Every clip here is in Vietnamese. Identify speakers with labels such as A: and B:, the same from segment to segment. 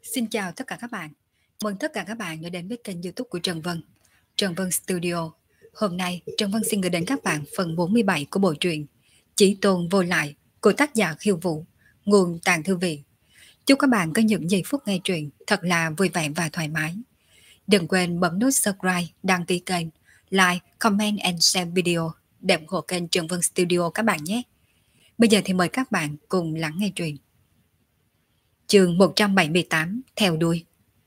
A: Xin chào tất cả các bạn. Mời tất cả các bạn đã đến với kênh YouTube của Trần Vân, Trần Vân Studio. Hôm nay, Trần Vân xin gửi đến các bạn phần 47 của bộ truyện Chỉ Tôn Vô Lại của tác giả Khiêu Vũ, nguồn Tàng Thư Viện. Chúc các bạn có những giây phút nghe truyện thật là vui vẻ và thoải mái. Đừng quên bấm nút subscribe, đăng ký kênh, like, comment and share video để ủng hộ kênh Trần Vân Studio các bạn nhé. Bây giờ thì mời các bạn cùng lắng nghe truyện. Chương 178 theo đuôi.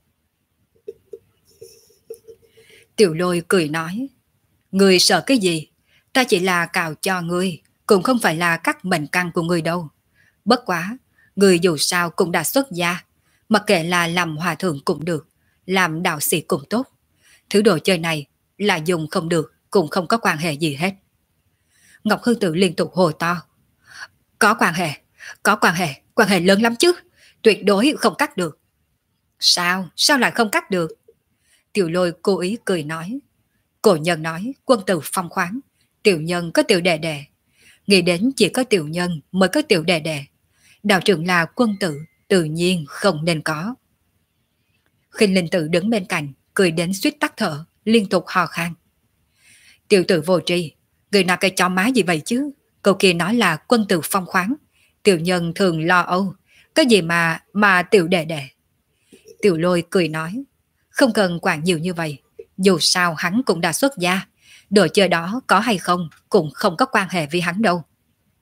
A: Tiểu Lôi cười nói, ngươi sợ cái gì? Ta chỉ là cào cho ngươi, cũng không phải là cắt mệnh căn của ngươi đâu. Bất quá, ngươi dù sao cũng đã xuất gia, mặc kệ là làm hòa thượng cũng được, làm đạo sĩ cũng tốt. Thứ đồ chơi này là dùng không được, cũng không có quan hệ gì hết. Ngọc Hư Tử liên tục hồ to. Có quan hệ lớn lắm chứ, tuyệt đối không cắt được. Sao lại không cắt được? Tiểu Lôi cố ý cười nói. Cổ nhân nói quân tử phong khoáng, tiểu nhân có tiểu đệ đệ. Nghĩ đến chỉ có tiểu nhân mới có tiểu đệ đệ. Đạo trưởng là quân tử, tự nhiên không nên có. Khinh Linh Tử đứng bên cạnh, cười đến suýt tắt thở, liên tục hò khan. Tiểu tử vô tri, người nào cái chó má gì vậy chứ? Câu kia nói là quân tử phong khoáng, tiểu nhân thường lo âu. Cái gì mà tiểu đệ đệ? Tiểu Lôi cười nói, không cần quản nhiều như vậy. Dù sao hắn cũng đã xuất gia, đồ chơi đó có hay không cũng không có quan hệ với hắn đâu.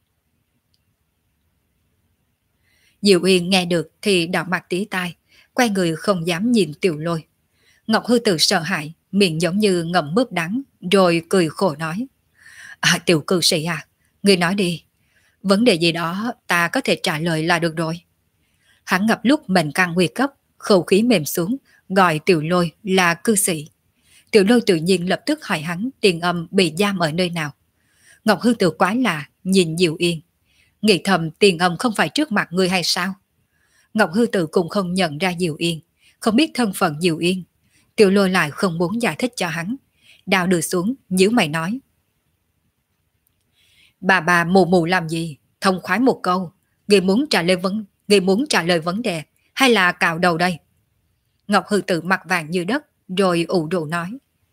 A: Diệu Uyên nghe được thì đỏ mặt tía tai, quay người không dám nhìn Tiểu Lôi. Ngọc Hư Tử sợ hãi, miệng giống như ngậm mướp đắng, rồi cười khổ nói. Tiểu cư sĩ à, ngươi nói đi. Vấn đề gì đó ta có thể trả lời là được rồi. Hắn ngập lúc mệnh căn nguy cấp, khẩu khí mềm xuống, gọi Tiểu Lôi là cư sĩ. Tiểu Lôi tự nhiên lập tức hỏi hắn Tiền Âm bị giam ở nơi nào. Ngọc Hư Tử quái lạ nhìn Diệu Yên, nghĩ thầm Tiền Âm không phải trước mặt người hay sao? Ngọc Hư Tử cũng không nhận ra Diệu Yên, không biết thân phận Diệu Yên. Tiểu Lôi lại không muốn giải thích cho hắn, đào đưa xuống nhíu mày nói. Bà mù mù làm gì? Thông khoái một câu, người muốn trả lời vấn đề hay là cạo đầu đây? Ngọc Hư Tử mặt vàng như đất, rồi ủ rũ nói.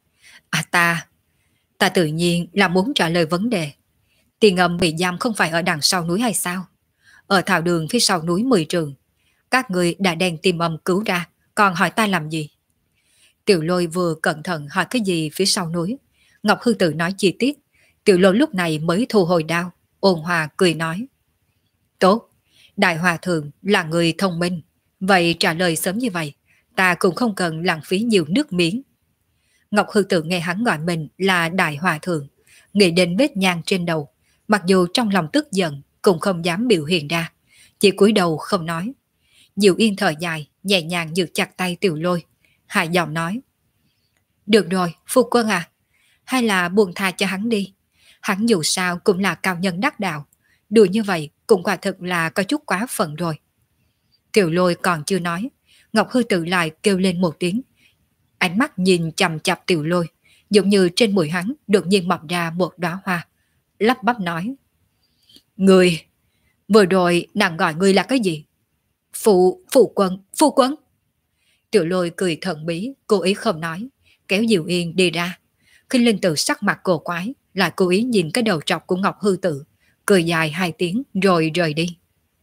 A: Ta tự nhiên là muốn trả lời vấn đề. Tiền Âm bị giam không phải ở đằng sau núi hay sao? Ở thảo đường phía sau núi 10 trường. Các người đã đem Tiền Âm cứu ra, còn hỏi ta làm gì? Tiểu Lôi vừa cẩn thận hỏi cái gì phía sau núi. Ngọc Hư Tử nói chi tiết. Tiểu Lôi lúc này mới thu hồi đao, ôn hòa cười nói. Tốt, Đại Hòa Thượng là người thông minh. Vậy trả lời sớm như vậy, ta cũng không cần lãng phí nhiều nước miếng. Ngọc Hư Tử nghe hắn gọi mình là Đại Hòa Thượng, nghĩ đến vết nhang trên đầu, mặc dù trong lòng tức giận cũng không dám biểu hiện ra, chỉ cúi đầu không nói. Diệu Yên thở dài, nhẹ nhàng giữ chặt tay Tiểu Lôi, hạ giọng nói. Được rồi, phu quân à, hay là buông tha cho hắn đi. Hắn dù sao cũng là cao nhân đắc đạo, đùa như vậy cũng quả thực là có chút quá phận rồi. Tiểu Lôi còn chưa nói, Ngọc Hư Tử lại kêu lên một tiếng. Ánh mắt nhìn chằm chằm Tiểu Lôi, giống như trên mũi hắn đột nhiên mọc ra một đóa hoa, lắp bắp nói. Người, vừa rồi nàng gọi ngươi là cái gì? Phụ quân. Tiểu Lôi cười thần bí, cố ý không nói, kéo Diệu Yên đi ra. Khinh Linh Tử sắc mặt cổ quái, lại cố ý nhìn cái đầu trọc của Ngọc Hư Tử, cười dài 2 tiếng rồi rời đi.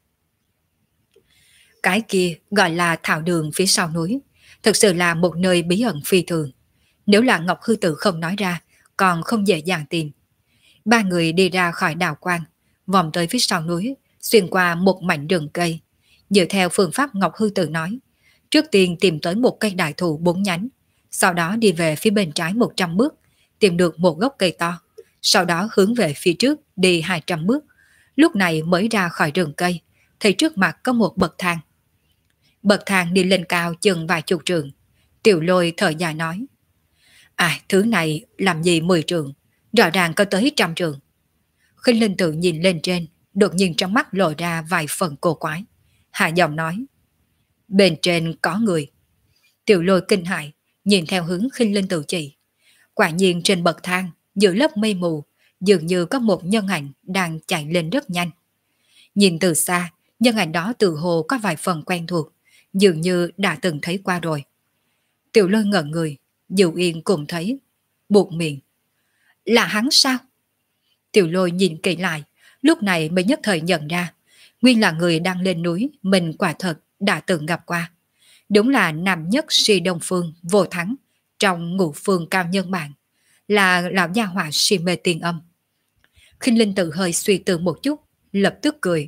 A: Cái kia gọi là thảo đường phía sau núi, thực sự là một nơi bí ẩn phi thường. Nếu là Ngọc Hư Tử không nói ra, còn không dễ dàng tìm. 3 người đi ra khỏi đào quang, vòng tới phía sau núi, xuyên qua một mảnh rừng cây. Dựa theo phương pháp Ngọc Hư Tử nói, trước tiên tìm tới một cây đại thụ 4 nhánh, sau đó đi về phía bên trái 100 bước, tìm được một gốc cây to, sau đó hướng về phía trước đi 200 bước. Lúc này mới ra khỏi rừng cây, thì trước mặt có một bậc thang. Bậc thang đi lên cao chừng vài chục trượng. Tiểu Lôi thở dài nói. Thứ này làm gì 10 trượng, rõ ràng có tới 100 trượng. Khinh Linh Tử nhìn lên trên, đột nhiên trong mắt lộ ra vài phần cổ quái. Hạ giọng nói. Bên trên có người. Tiểu Lôi kinh hãi, nhìn theo hướng Khinh Linh Tử chỉ. Quả nhiên trên bậc thang, giữa lớp mây mù, dường như có một nhân ảnh đang chạy lên rất nhanh. Nhìn từ xa, nhân ảnh đó tự hồ có vài phần quen thuộc, dường như đã từng thấy qua rồi. Tiểu Lôi ngẩn người, Dư Yên cũng thấy, buộc miệng. Là hắn sao? Tiểu Lôi nhìn kỹ lại, lúc này mới nhất thời nhận ra, nguyên là người đang lên núi mình quả thật đã từng gặp qua. Đúng là nam nhất si Đông Phương Vô Thắng trong Ngũ Phương cao nhân mạng, là lão gia hỏa si mê tiên âm. Khinh Linh tự hơi suy tư một chút, lập tức cười.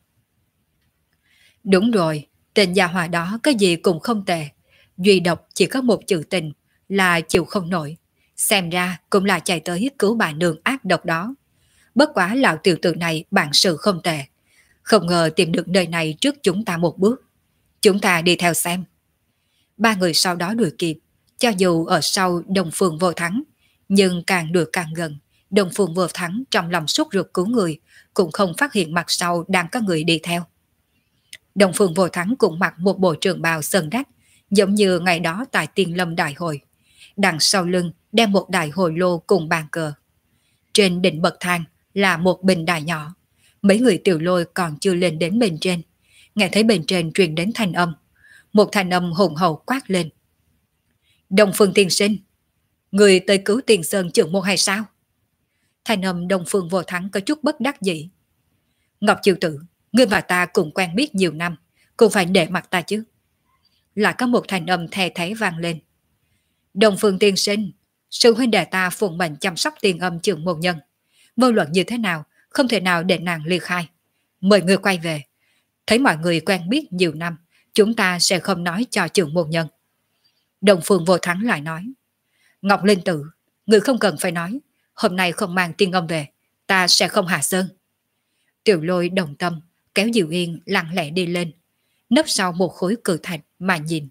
A: Đúng rồi, tên gia hỏa đó cái gì cũng không tệ, duy độc chỉ có một chữ tình là chịu không nổi. Xem ra cũng là chạy tới cứu bà nương ác độc đó. Bất quá lão tiểu tử này bản sự không tệ, không ngờ tìm được nơi này trước chúng ta một bước. Chúng ta đi theo xem. Ba người sau đó đuổi kịp, cho dù ở sau Đông Phương Vô Thắng, nhưng càng đuổi càng gần, Đông Phương Vô Thắng trong lòng sốt ruột cứu người, cũng không phát hiện mặt sau đang có người đi theo. Đông Phương Vô Thắng cũng mặc một bộ trường bào sơn đắt, giống như ngày đó tại Tiên Lâm Đại Hội. Đằng sau lưng đem một đại hồi lô cùng bàn cờ. Trên đỉnh bậc thang là một bình đài nhỏ. Mấy người Tiểu Lôi còn chưa lên đến bên trên. Nghe thấy bên trên truyền đến thanh âm. Một thanh âm hùng hậu quát lên. Đông Phương tiên sinh, người tới cứu Tiền Sơn trưởng môn hay sao? Thanh âm Đông Phương Vô Thắng có chút bất đắc dĩ. Ngọc Chiêu Tử, ngươi và ta cùng quen biết nhiều năm, cũng phải để mặt ta chứ. Lại có một thanh âm thè thé vang lên. Đông Phương tiên sinh, sư huynh đệ ta phụng mệnh chăm sóc Tiền Âm trưởng môn nhân. Vô luận như thế nào, không thể nào để nàng ly khai. Mời người quay về. Thấy mọi người quen biết nhiều năm, chúng ta sẽ không nói cho trưởng môn nhân. Đông Phương Vô Thắng lại nói. Ngọc Linh Tử, người không cần phải nói. Hôm nay không mang Tiên Âm về, ta sẽ không hạ sơn. Tiểu Lôi đồng tâm, kéo Diệu Yên lặng lẽ đi lên, nấp sau một khối cự thạch mà nhìn.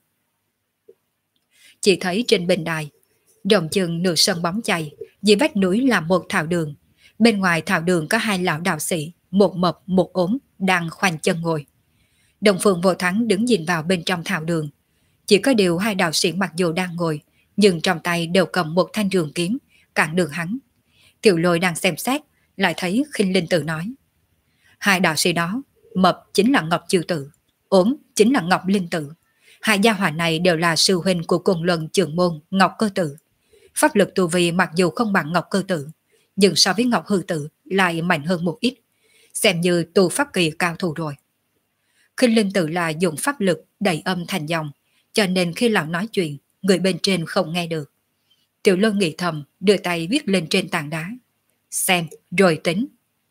A: Chỉ thấy trên bình đài, rộng chừng nửa sân bóng chày, dưới vách núi là một thảo đường. Bên ngoài thảo đường có hai lão đạo sĩ, một mập một ốm, đang khoanh chân ngồi. Đông Phương Vô Thắng đứng nhìn vào bên trong thảo đường. Chỉ có điều hai đạo sĩ mặc dù đang ngồi, nhưng trong tay đều cầm một thanh trường kiếm, cản đường hắn. Tiểu Lôi đang xem xét, lại thấy Khinh Linh Tử nói. Hai đạo sĩ đó, mập chính là Ngọc Chiêu Tử, ốm chính là Ngọc Linh Tử. Hai gia hỏa này đều là sư huynh của cùng lần trưởng môn Ngọc Cơ Tử. Pháp lực tu vi mặc dù không bằng Ngọc Cơ Tử, nhưng so với Ngọc Hư Tử lại mạnh hơn một ít, xem như tu pháp kỳ cao thủ rồi. Khinh Linh Tử là dùng pháp lực đẩy âm thành dòng, cho nên khi lão nói chuyện, người bên trên không nghe được. Tiểu Lôi nghĩ thầm, đưa tay viết lên trên tảng đá. Xem, rồi tính.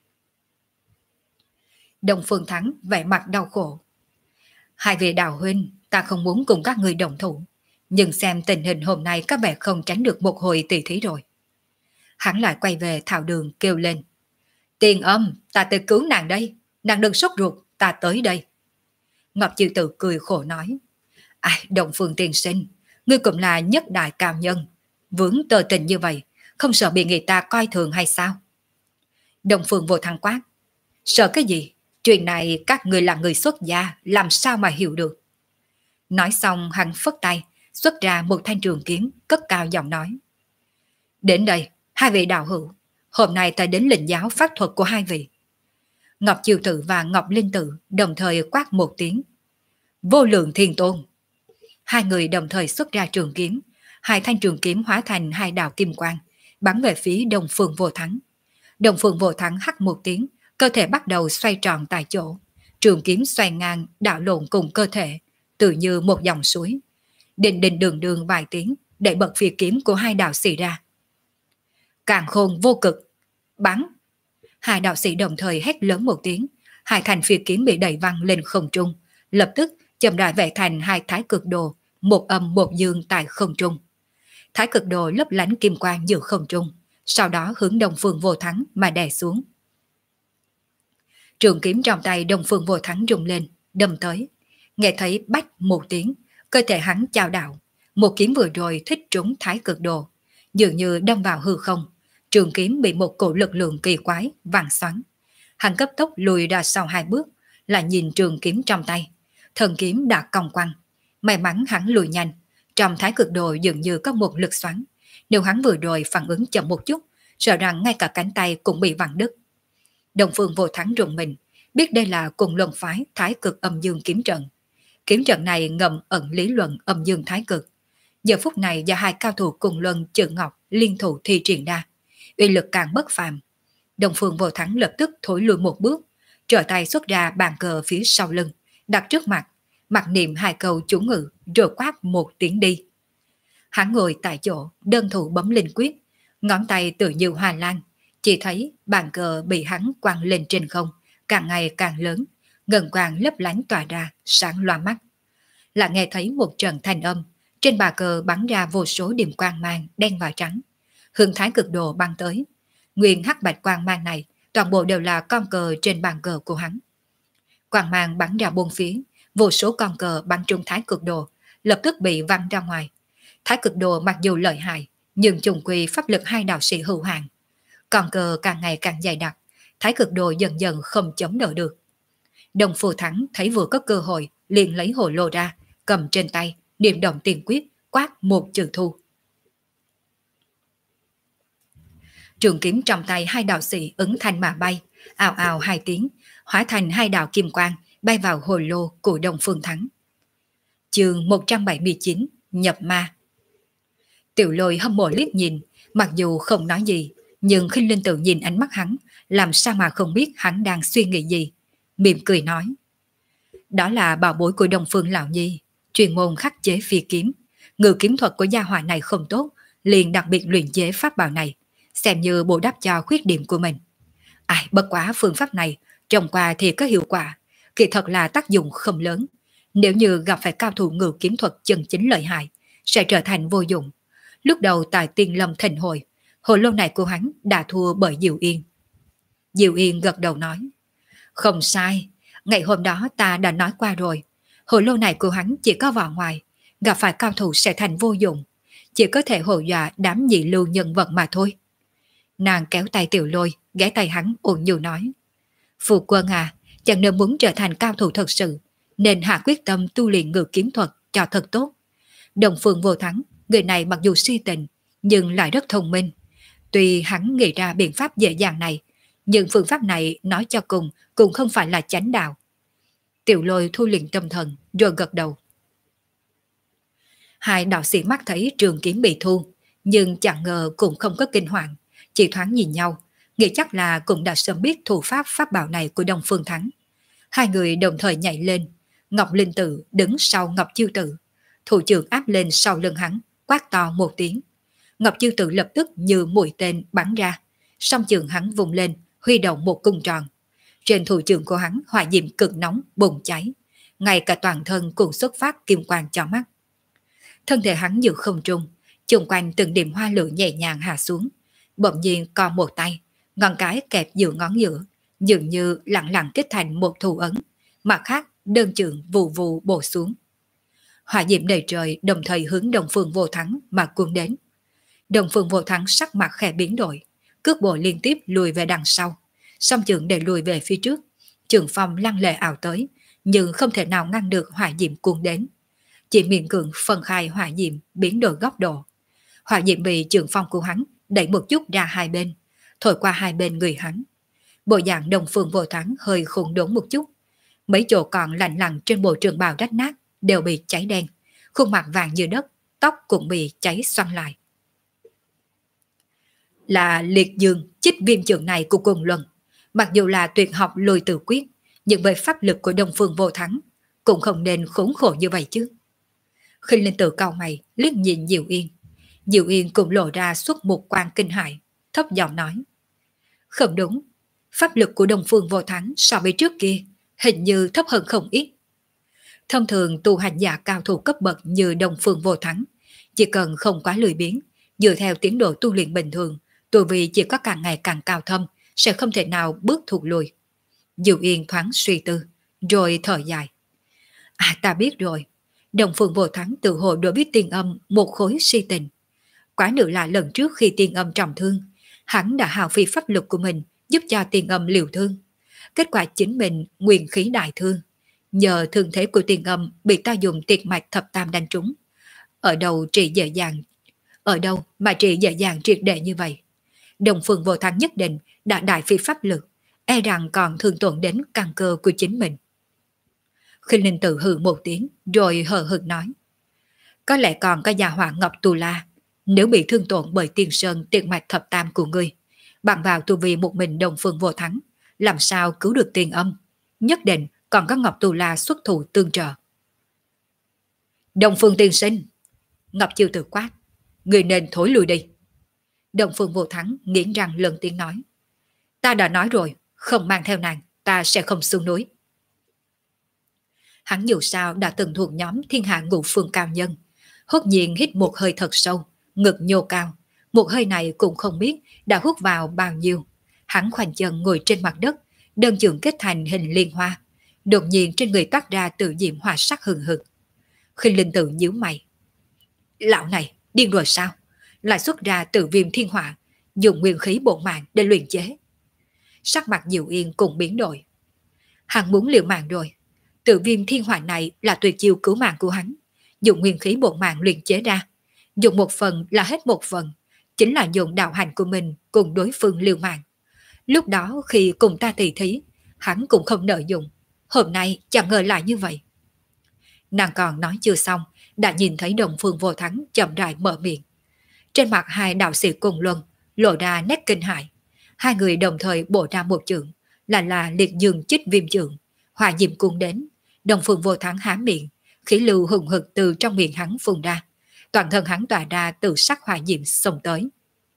A: Đông Phương Thắng vẻ mặt đau khổ. Hai vị đạo huynh, ta không muốn cùng các người đồng thủ, nhưng xem tình hình hôm nay các vẻ không tránh được một hồi tỷ thí rồi. Hắn lại quay về thảo đường kêu lên. Tiền Âm, ta tới cứu nàng đây, nàng đừng sốt ruột, ta tới đây. Ngọc Chiêu Tử cười khổ nói. Ai, Đông Phương tiên sinh, ngươi cũng là nhất đại cao nhân, vướng tờ tình như vậy, không sợ bị người ta coi thường hay sao? Đông Phương Vô Thắng quát. Sợ cái gì? Chuyện này các người là người xuất gia, làm sao mà hiểu được? Nói xong hắn phất tay, xuất ra một thanh trường kiếm, cất cao giọng nói. Đến đây, hai vị đạo hữu, hôm nay ta đến lĩnh giáo pháp thuật của hai vị. Ngọc Chiêu Tử và Ngọc Linh Tử đồng thời quát một tiếng. Vô Lượng Thiên Tôn. Hai người đồng thời xuất ra trường kiếm, hai thanh trường kiếm hóa thành hai đạo kim quang, bắn về phía Đông Phương Vô Thắng. Đông Phương Vô Thắng hắt một tiếng, cơ thể bắt đầu xoay tròn tại chỗ, trường kiếm xoay ngang đảo lộn cùng cơ thể, tự như một dòng suối. Đình đình đường đường vài tiếng, để bật phi kiếm của hai đạo sĩ ra. Càn Khôn Vô Cực, bắn! Hai đạo sĩ đồng thời hét lớn một tiếng, hai thanh phi kiếm bị đẩy văng lên không trung, lập tức chậm rãi vẽ thành hai thái cực đồ, một âm một dương tại không trung. Thái cực đồ lấp lánh kim quang giữa không trung, sau đó hướng Đông Phương Vô Thắng mà đè xuống. Trường kiếm trong tay Đông Phương Vô Thắng rung lên, đâm tới. Nghe thấy bách một tiếng, cơ thể hắn chao đảo. Một kiếm vừa rồi thích trúng thái cực đồ, dường như đâm vào hư không. Trường kiếm bị một cổ lực lượng kỳ quái vàng xoắn. Hắn cấp tốc lùi ra sau hai bước, lại nhìn trường kiếm trong tay. Thần kiếm đã cong quăng. May mắn hắn lùi nhanh. Trong thái cực đồ dường như có một lực xoắn. Nếu hắn vừa rồi phản ứng chậm một chút, sợ rằng ngay cả cánh tay cũng bị vặn đứt. Đông Phương Vô Thắng rùng mình, biết đây là cùng luân phái thái cực âm dương kiếm trận. Kiếm trận này ngầm ẩn lý luận âm dương thái cực. Giờ phút này do hai cao thủ cùng luân Trượng Ngọc liên thủ thi triển ra, uy lực càng bất phàm. Đông Phương Vô Thắng lập tức thối lùi một bước, trở tay xuất ra bàn cờ phía sau lưng, đặt trước mặt, mặc niệm hai câu chú ngữ rồi quát một tiếng đi. Hắn ngồi tại chỗ, đơn thủ bấm linh quyết, ngón tay tự như hoa lan, chỉ thấy bàn cờ bị hắn quăng lên trên không, càng ngày càng lớn, ngân quang lấp lánh tỏa ra, sáng loa mắt. Lại nghe thấy một trận thanh âm, trên bàn cờ bắn ra vô số điểm quang mang đen và trắng, hướng Thái Cực Đồ băng tới. Nguyên hắc bạch quang mang này toàn bộ đều là con cờ trên bàn cờ của hắn. Quang mang bắn ra bốn phía, vô số con cờ bắn trúng Thái Cực Đồ, lập tức bị văng ra ngoài. Thái Cực Đồ mặc dù lợi hại, nhưng trùng quy pháp lực hai đạo sĩ hữu hạn. Con cờ càng ngày càng dày đặc, Thái Cực Đồ dần dần không chống đỡ được. Đồng Phù Thắng thấy vừa có cơ hội, liền lấy hồ lô ra, cầm trên tay, niệm động tiền quyết, quát một chữ thu. Trường kiếm trong tay hai đạo sĩ ứng thanh mà bay, ào ào hai tiếng, hóa thành hai đạo kim quang, bay vào hồ lô của Đông Phương Thắng. Chương 179, nhập ma. Tiểu Lôi hâm mộ liếc nhìn, mặc dù không nói gì, nhưng khi Linh Tự nhìn ánh mắt hắn, làm sao mà không biết hắn đang suy nghĩ gì. Mỉm cười nói, đó là bảo bối của Đông Phương Lão Nhi, chuyên môn khắc chế phi kiếm. Ngự kiếm thuật của gia hỏa này không tốt, liền đặc biệt luyện chế pháp bảo này, xem như bù đắp cho khuyết điểm của mình. Ai bất quá phương pháp này, trồng qua thì có hiệu quả, kỳ thật là tác dụng không lớn. Nếu như gặp phải cao thủ ngự kiếm thuật chân chính lợi hại, sẽ trở thành vô dụng. Lúc đầu tại Tiên Lâm Thịnh Hội, hồ lô này của hắn đã thua bởi Diệu Yên. Diệu Yên gật đầu nói, không sai, ngày hôm đó ta đã nói qua rồi, hồ lô này của hắn chỉ có vỏ ngoài, gặp phải cao thủ sẽ thành vô dụng, chỉ có thể hù dọa đám nhị lưu nhân vật mà thôi. Nàng kéo tay Tiểu Lôi, ghé tay hắn ôn nhu nói, Phu quân à, chẳng nên muốn trở thành cao thủ thật sự, nên hạ quyết tâm tu luyện ngự kiếm thuật cho thật tốt. Đồng Phương Vô Thắng, người này mặc dù si tình, nhưng lại rất thông minh. Tuy hắn nghĩ ra biện pháp dễ dàng này, nhưng phương pháp này nói cho cùng cũng không phải là chánh đạo. Tiểu Lôi thu luyện tâm thần, rồi gật đầu. Hai đạo sĩ mắt thấy trường kiếm bị thu, nhưng chẳng ngờ cũng không có kinh hoàng, chỉ thoáng nhìn nhau, nghĩ chắc là cũng đã sớm biết thủ pháp pháp bảo này của Đông Phương Thắng. Hai người đồng thời nhảy lên, Ngọc Linh Tử đứng sau Ngọc Chiêu Tử, thủ trưởng áp lên sau lưng hắn, quát to một tiếng. Ngọc Chiêu Tử lập tức như mũi tên bắn ra, song trường hắn vùng lên, huy động một cung tròn. Trên thủ trưởng của hắn hỏa diệm cực nóng bùng cháy, ngay cả toàn thân cũng xuất phát kim quang cho mắt. Thân thể hắn giữ không trung, chung quanh từng điểm hoa lửa nhẹ nhàng hạ xuống, bỗng nhiên còn một tay, ngón cái kẹp giữa ngón giữa, dường như lặng lặng kết thành một thủ ấn, mặt khác đơn trường vù vù bổ xuống. Hỏa diệm đầy trời đồng thời hướng Đông Phương Vô Thắng mà cuốn đến. Đông Phương Vô Thắng sắc mặt khẽ biến đổi, cước bộ liên tiếp lùi về đằng sau, song trường để lùi về phía trước, trường phong lăng lệ ảo tới, nhưng không thể nào ngăn được hỏa diệm cuốn đến. Chỉ miễn cưỡng phân khai hỏa diệm biến đổi góc độ. Hỏa diệm bị trường phong của hắn đẩy một chút ra hai bên, thổi qua hai bên người hắn. Bộ dạng Đông Phương Vô Thắng hơi khủng đốn một chút, mấy chỗ còn lạnh lặng trên bộ trường bào rách nát đều bị cháy đen, khuôn mặt vàng như đất, tóc cũng bị cháy xoăn lại. Là liệt dương chích viêm trường này của Cùng Luân, mặc dù là tuyệt học lôi tử quyết, nhưng với pháp lực của Đông Phương Vô Thắng cũng không nên khốn khổ như vậy chứ. Khinh Linh Tử cau mày liếc nhìn Diệu Yên. Diệu Yên cũng lộ ra suốt một quan kinh hại, thấp giọng nói, không đúng, pháp lực của Đông Phương Vô Thắng so với trước kia hình như thấp hơn không ít. Thông thường tu hành giả cao thủ cấp bậc như Đông Phương Vô Thắng, chỉ cần không quá lười biếng, dựa theo tiến độ tu luyện bình thường, tu vi chỉ có càng ngày càng cao thâm, sẽ không thể nào bước thụt lùi. Diệu Yên thoáng suy tư, rồi thở dài. Ta biết rồi, Đông Phương Vô Thắng tự hồ đối với Tiên Âm một khối si tình. Quả nữ là lần trước khi Tiên Âm trọng thương, hắn đã hao phí pháp lực của mình giúp cho Tiên Âm liều thương. Kết quả chính mình nguyên khí đại thương. Nhờ thương thế của Tiên Âm bị ta dùng tiệt mạch thập tam đánh trúng. Ở đâu mà trị dễ dàng triệt để như vậy. Đông Phương Vô Thắng nhất định đã đại phi pháp lực, e rằng còn thương tổn đến căn cơ của chính mình. Khinh Linh Tự hừ một tiếng rồi hờ hững nói. Có lẽ còn có gia hỏa Ngọc Tù La, nếu bị thương tổn bởi tiên sơn tiện mạch thập tam của ngươi, bằng vào tu vi một mình Đồng Phương Vô Thắng, làm sao cứu được Tiền Âm? Nhất định còn có Ngọc Tù La xuất thủ tương trợ. Đồng Phương tiên sinh, Ngọc Chiêu Tử quát, người nên thối lui đi. Đồng Phương Vô Thắng nghiến răng lớn tiếng nói, ta đã nói rồi, không mang theo nàng, ta sẽ không xuống núi. Hắn dù sao đã từng thuộc nhóm thiên hạ ngũ phương cao nhân, hốt nhiên hít một hơi thật sâu, ngực nhô cao, một hơi này cũng không biết đã hút vào bao nhiêu. Hắn khoanh chân ngồi trên mặt đất, đơn trường kết thành hình liên hoa, đột nhiên trên người toát ra tự diễm hỏa sắc hừng hực. Khinh Linh Tự nhíu mày, lão này điên rồi sao? Lại xuất ra tự viêm thiên hỏa, dùng nguyên khí bổn mạng để luyện chế. Sắc mặt Diệu Yên cũng biến đổi. Hắn muốn liều mạng rồi. Tự viêm thiên hỏa này là tuyệt chiêu cứu mạng của hắn, dùng nguyên khí bổn mạng luyện chế ra, dùng một phần là hết một phần, chính là dùng đạo hành của mình cùng đối phương liều mạng. Lúc đó khi cùng ta tỉ thí, hắn cũng không nợ dụng, hôm nay chẳng ngờ lại như vậy. Nàng còn nói chưa xong, đã nhìn thấy Đồng Phương Vô Thắng chậm rãi mở miệng. Trên mặt hai đạo sĩ cùng luân lộ ra nét kinh hãi. Hai người đồng thời bổ ra một chưởng, là liệt dương chích viêm chưởng, hỏa diệm cuốn đến. Đồng Phương Vô Thắng há miệng, khí lưu hùng hực từ trong miệng hắn phun ra, toàn thân hắn tỏa ra từ sắc hỏa diệm xông tới.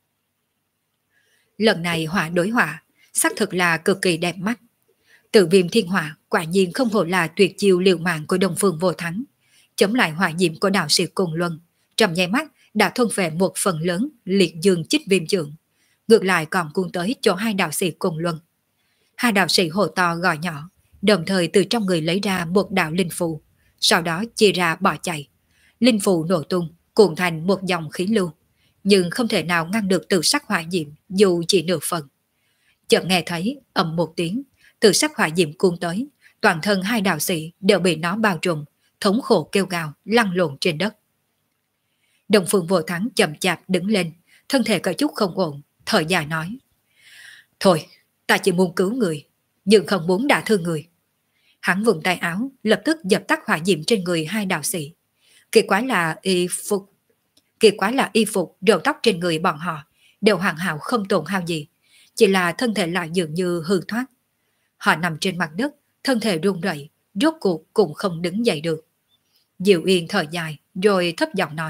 A: Lần này hỏa đối hỏa, xác thực là cực kỳ đẹp mắt. Tự viêm thiên hỏa quả nhiên không hổ là tuyệt chiêu liều mạng của Đồng Phương Vô Thắng, chống lại hỏa diệm của đạo sĩ cùng luân, trong nháy mắt đã thôn phệ một phần lớn liệt dương chích viêm chưởng, ngược lại còn cuốn tới chỗ hai đạo sĩ cùng luân. Hai đạo sĩ hô to gọi nhỏ, đồng thời từ trong người lấy ra một đạo linh phù, sau đó chia ra bỏ chạy. Linh phù nổ tung, cuộn thành một dòng khí lưu, nhưng không thể nào ngăn được tự sắc hỏa diệm dù chỉ nửa phần. Chợt nghe thấy ầm một tiếng, tự sắc hỏa diệm cuốn tới, toàn thân hai đạo sĩ đều bị nó bao trùm, thống khổ kêu gào lăn lộn trên đất. Đồng Phương Vô Thắng chậm chạp đứng lên, thân thể có chút không ổn, thở dài nói: thôi, ta chỉ muốn cứu người, nhưng không muốn đả thương người. Hắn vùng tay áo, lập tức dập tắt hỏa diệm trên người hai đạo sĩ. Kỳ quái là y phục, râu tóc trên người bọn họ đều hoàn hảo không tổn hao gì, chỉ là thân thể lại dường như hư thoát. Họ nằm trên mặt đất, thân thể run rẩy, rốt cuộc cũng không đứng dậy được. Diệu Yên thở dài, rồi thấp giọng nói: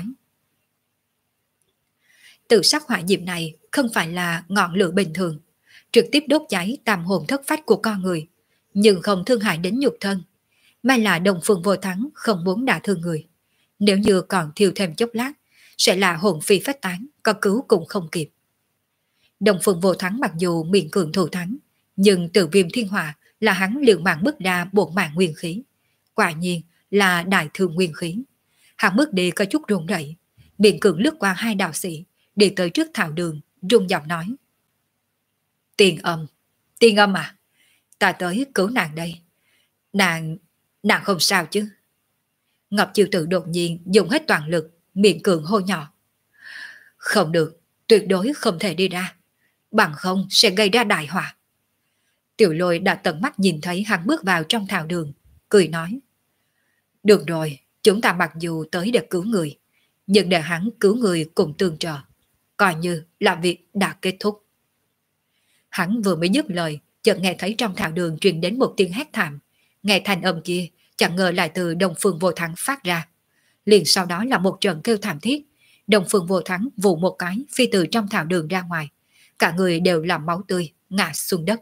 A: tự sắc hỏa diệm này không phải là ngọn lửa bình thường, trực tiếp đốt cháy tam hồn thất phách của con người, nhưng không thương hại đến nhục thân. May là Đồng Phương Vô Thắng không muốn đả thương người. Nếu như còn thiêu thêm chốc lát, sẽ là hồn phi phách tán, có cứu cũng không kịp. Đồng Phương Vô Thắng mặc dù miệng cường thủ thắng, nhưng tự viêm thiên hỏa là hắn liều mạng bước ra bổn mạng nguyên khí. Quả nhiên là đại thương nguyên khí. Hắn bước đi có chút run rẩy, miệng cường lướt qua hai đạo sĩ, đi tới trước Thảo Đường, run giọng nói: Tiên Âm à, ta tới cứu nàng đây. Nàng không sao chứ? Ngọc Chiêu Tử đột nhiên dùng hết toàn lực, miệng cường hô nhỏ: không được, tuyệt đối không thể đi ra, bằng không sẽ gây ra đại họa. Tiểu Lôi đã tận mắt nhìn thấy hắn bước vào trong Thảo Đường, cười nói: được rồi, chúng ta mặc dù tới để cứu người, nhưng để hắn cứu người cùng tương trợ, coi như là việc đã kết thúc. Hắn vừa mới dứt lời, chợt nghe thấy trong Thảo Đường truyền đến một tiếng hét thảm. Nghe thanh âm kia, chẳng ngờ lại từ Đồng Phương Vô Thắng phát ra. Liền sau đó là một trận kêu thảm thiết. Đồng Phương Vô Thắng vù một cái phi từ trong Thảo Đường ra ngoài, cả người đều là máu tươi, ngã xuống đất.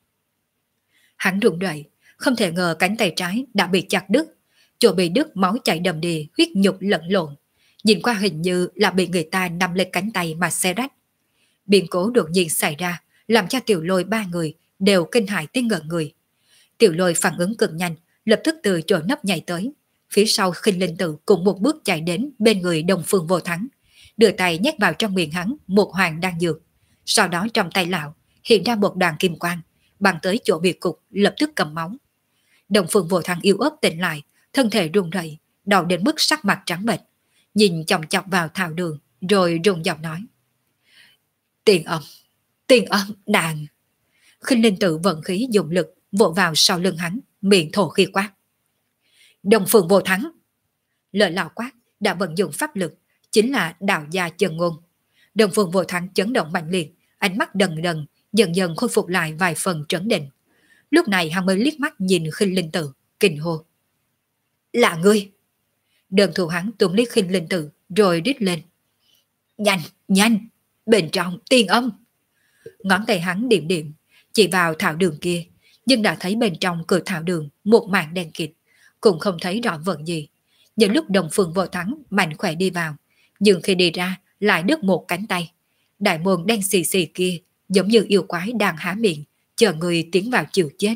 A: Hắn rụng rẩy, không thể ngờ cánh tay trái đã bị chặt đứt, chỗ bị đứt máu chảy đầm đìa, huyết nhục lẫn lộn. Nhìn qua hình như là bị người ta nắm lên cánh tay mà xé rách. Biến cố đột nhiên xảy ra, làm cho Tiểu Lôi ba người đều kinh hãi tới ngẩn người. Tiểu Lôi phản ứng cực nhanh, lập tức từ chỗ nấp nhảy tới. Phía sau Khinh Linh Tự cùng một bước chạy đến bên người Đồng Phương Vô Thắng, đưa tay nhét vào trong miệng hắn một hoàng đan dược. Sau đó trong tay lão hiện ra một đoàn kim quang, bắn tới chỗ bị cục, lập tức cầm máu. Đồng Phương Vô Thắng yếu ớt tỉnh lại, thân thể run rẩy, đau đến mức sắc mặt trắng bệch, nhìn chòng chọc vào Thảo Đường, rồi run giọng nói: Tiên Âm, nàng. Khinh Linh Tự vận khí dùng lực vỗ vào sau lưng hắn, miệng thổ khí quát: Đồng Phượng Vô Thắng. Lời lão quát đã vận dụng pháp lực, chính là đạo gia chân ngôn. Đồng Phượng Vô Thắng chấn động mạnh liệt, ánh mắt đần đần, dần dần khôi phục lại vài phần trấn định. Lúc này hắn mới liếc mắt nhìn Khinh Linh Tử, kinh hô: là ngươi! Đơn thủ hắn túm lấy Khinh Linh Tử rồi rít lên: nhanh, nhanh, bên trong tiên âm! Ngón tay hắn điểm điểm chỉ vào thảo đường kia, nhưng đã thấy bên trong cửa thảo đường một màn đen kịt, cũng không thấy rõ vật gì. Những lúc Đồng Phương Vô Thắng mạnh khỏe đi vào, nhưng khi đi ra lại đứt một cánh tay. Đại môn đen xì xì kia giống như yêu quái đang há miệng chờ người tiến vào chịu chết.